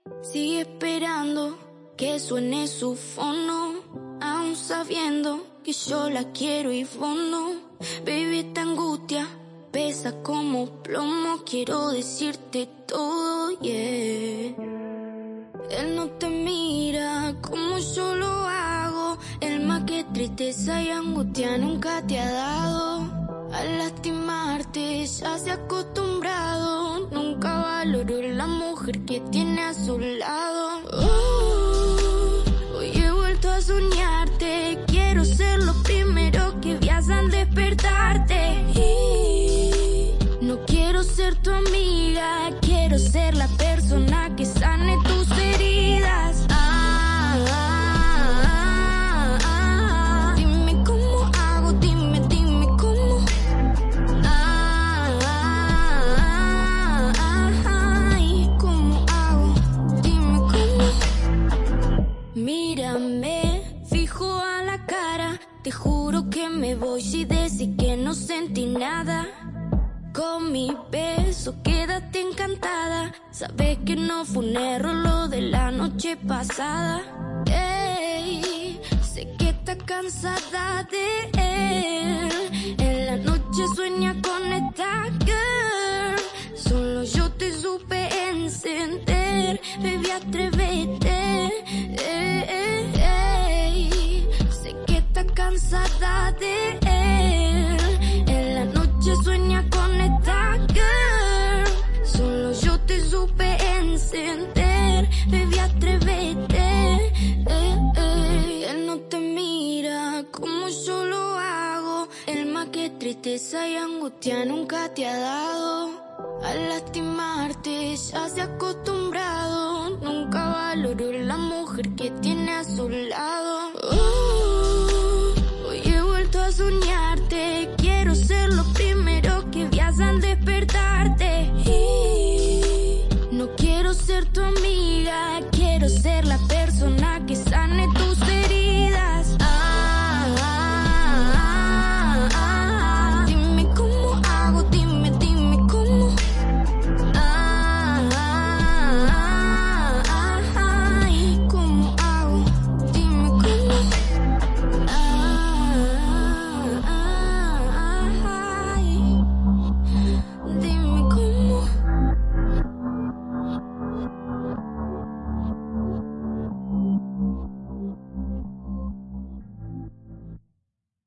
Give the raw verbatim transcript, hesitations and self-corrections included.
Sigue esperando que suene su fono, aún sabiendo que yo la quiero y vos no. Baby, esta angustia pesa como plomo, quiero decirte todo, yeah. Él no te mira como yo lo hago, el más que tristeza y angustia nunca te ha dado. Al lastimarte ya se ha acostumbrado, nunca valoró la mujer que tiene a su lado. Uh, hoy he vuelto a soñarte, quiero ser lo primero que veas al despertarte. Y no quiero ser tu amiga, quiero ser la persona que sane tus heridas. Ah, ah, ah, ah. Dime cómo hago, dime, dime cómo. Ah, ah, ah, ah. Ay, ¿cómo hago? Dime cómo. Mírame fijo a la cara, te juro que me voy si decís que no sentí nada. Con mi beso quédate encantada, sabes que no fue un error lo de la noche pasada. Ey, sé que estás cansada de él, en la noche sueña con esta girl. Solo yo te supe encender, baby, atrévete. Ey, ey, ey. Sé que estás cansada de él, en la noche sueña con esta girl. Solo yo te supe encender, baby, atrévete. Ey, ey. Él no te mira como yo lo hago, el más que tristeza y angustia nunca te ha dado. Al lastimarte ya se ha acostumbrado, nunca valoró la mujer que tiene a su lado. Uh, hoy he vuelto a soñarte, quiero ser lo primero que veas al despertar.